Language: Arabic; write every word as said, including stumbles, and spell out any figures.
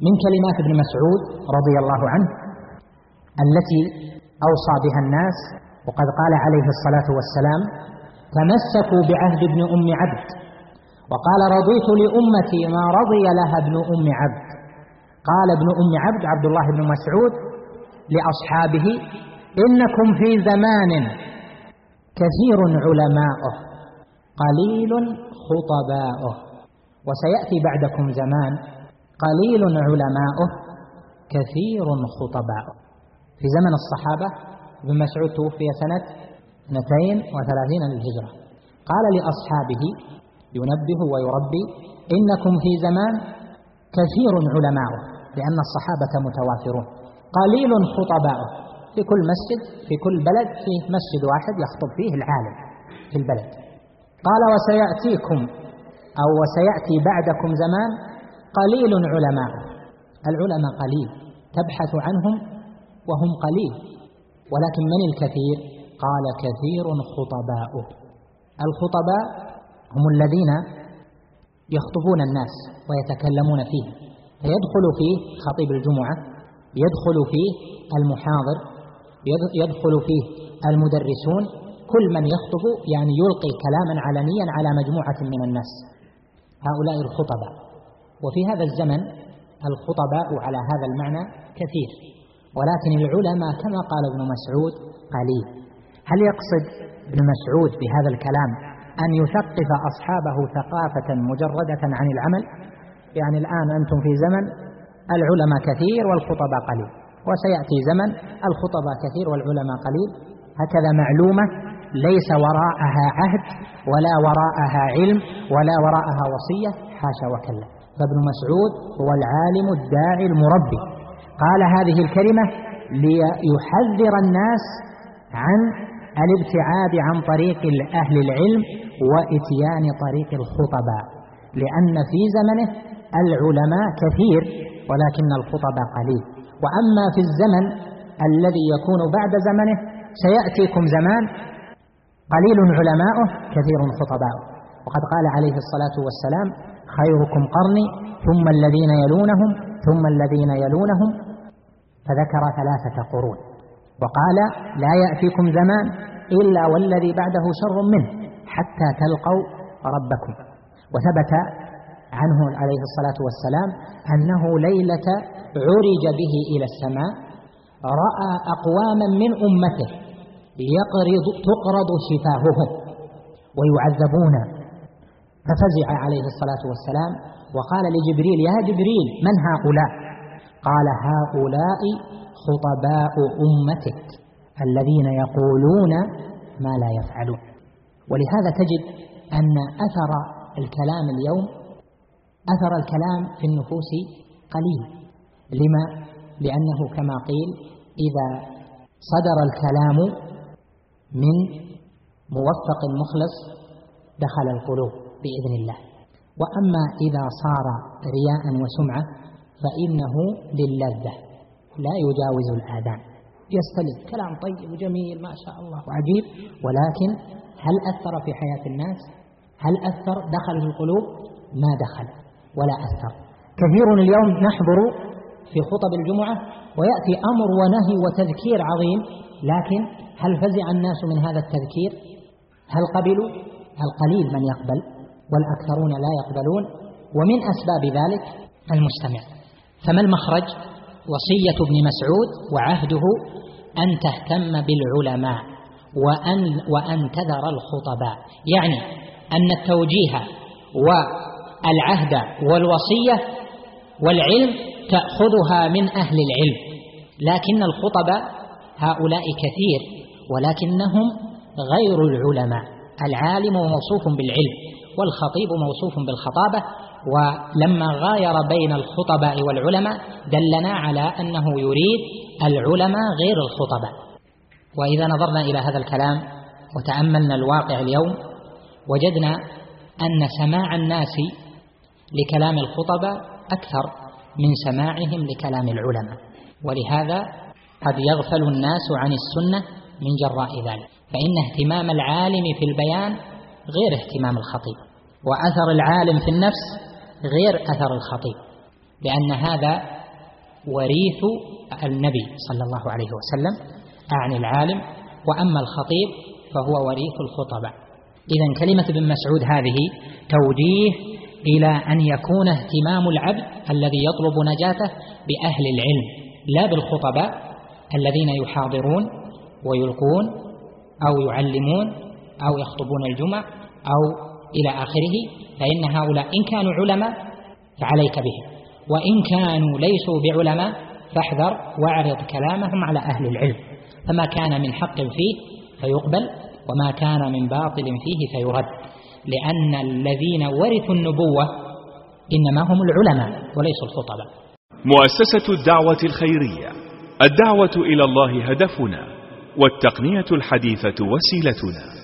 من كلمات ابن مسعود رضي الله عنه التي أوصى بها الناس، وقد قال عليه الصلاة والسلام: تمسكوا بعهد ابن أم عبد، وقال: رضيت لأمتي ما رضي لها ابن أم عبد. قال ابن أم عبد عبد الله بن مسعود لأصحابه: إنكم في زمان كثير علماؤه قليل خطباؤه، وسيأتي بعدكم زمان قليل علماؤه كثير خطباؤه. في زمن الصحابة ابن مسعود توفي سنة اثنتين وثلاثين للهجرة. قال لأصحابه ينبه ويربي: إنكم في زمان كثير علماؤه، لأن الصحابة متوافرون، قليل خطباؤه. في كل مسجد في كل بلد فيه مسجد واحد يخطب فيه العالم في البلد. قال: وسيأتيكم أو وسيأتي بعدكم زمان قليل علماؤه. العلماء قليل، تبحث عنهم وهم قليل، ولكن من الكثير؟ قال: كثير خطباؤه. الخطباء هم الذين يخطبون الناس ويتكلمون فيه، فيدخل فيه خطيب الجمعة، يدخل فيه المحاضر، يدخل فيه المدرسون، كل من يخطب يعني يلقي كلاما علنيا على مجموعة من الناس، هؤلاء الخطباء. وفي هذا الزمن الخطباء على هذا المعنى كثير، ولكن العلماء كما قال ابن مسعود قليل. هل يقصد ابن مسعود بهذا الكلام أن يثقف أصحابه ثقافة مجردة عن العمل؟ يعني الآن أنتم في زمن العلماء كثير والخطباء قليل، وسيأتي زمن الخطباء كثير والعلماء قليل، هكذا معلومة ليس وراءها عهد ولا وراءها علم ولا وراءها وصية، حاشا وكلا. فابن مسعود هو العالم الداعي المربي، قال هذه الكلمة ليحذر الناس عن الابتعاد عن طريق أهل العلم وإتيان طريق الخطباء، لأن في زمنه العلماء كثير ولكن الخطباء قليل. وأما في الزمن الذي يكون بعد زمنه سيأتيكم زمان قليل علماؤه كثير خطباؤه، وقد قال عليه الصلاة والسلام: خيركم قرني ثم الذين يلونهم ثم الذين يلونهم، فذكر ثلاثة قرون، وقال: لا يأتيكم زمان إلا والذي بعده شر منه حتى تلقوا ربكم. وثبت عنه عليه الصلاة والسلام أنه ليلة عرج به إلى السماء رأى أقواما من أمته يقرض تقرض شفاههم ويعذبون، ففزع عليه الصلاة والسلام وقال لجبريل: يا جبريل من هؤلاء؟ قال: هؤلاء خطباء أمتك الذين يقولون ما لا يفعلون. ولهذا تجد أن أثر الكلام اليوم أثر الكلام في النفوس قليل. لما؟ لأنه كما قيل: إذا صدر الكلام من موفق مخلص دخل القلوب بإذن الله، وأما إذا صار رياء وسمعة فإنه للذة لا يجاوز الآذان، يستلذ كلام طيب وجميل ما شاء الله وعجيب، ولكن هل أثر في حياة الناس؟ هل أثر دخل في القلوب؟ ما دخل ولا أثر. كثير اليوم نحضر في خطب الجمعة ويأتي أمر ونهي وتذكير عظيم، لكن هل فزع الناس من هذا التذكير؟ هل قبلوا؟ القليل من يقبل والأكثرون لا يقبلون، ومن أسباب ذلك المستمع. فما المخرج؟ وصية ابن مسعود وعهده أن تهتم بالعلماء وأن, وأن تذر الخطباء، يعني أن التوجيه والعهد والوصية والعلم تأخذها من أهل العلم، لكن الخطباء هؤلاء كثير ولكنهم غير العلماء. العالم موصوف بالعلم والخطيب موصوف بالخطابة، ولما غاير بين الخطباء والعلماء دلنا على أنه يريد العلماء غير الخطباء. وإذا نظرنا إلى هذا الكلام وتأملنا الواقع اليوم وجدنا أن سماع الناس لكلام الخطباء أكثر من سماعهم لكلام العلماء، ولهذا قد يغفل الناس عن السنة من جراء ذلك، فإن اهتمام العالم في البيان غير اهتمام الخطيب، وأثر العالم في النفس غير أثر الخطيب. لأن هذا وريث النبي صلى الله عليه وسلم، أعني العالم، وأما الخطيب فهو وريث الخطباء. إذن كلمة ابن مسعود هذه توجيه إلى أن يكون اهتمام العبد الذي يطلب نجاته بأهل العلم لا بالخطباء الذين يحاضرون ويلقون أو يعلمون أو يخطبون الجمع أو إلى آخره، فإن هؤلاء إن كانوا علماء فعليك بهم، وإن كانوا ليسوا بعلماء فاحذر واعرض كلامهم على أهل العلم، فما كان من حق فيه فيقبل وما كان من باطل فيه فيرد، لأن الذين ورثوا النبوة إنما هم العلماء وليسوا الخطباء. مؤسسة الدعوة الخيرية، الدعوة إلى الله هدفنا، والتقنية الحديثة وسيلتنا.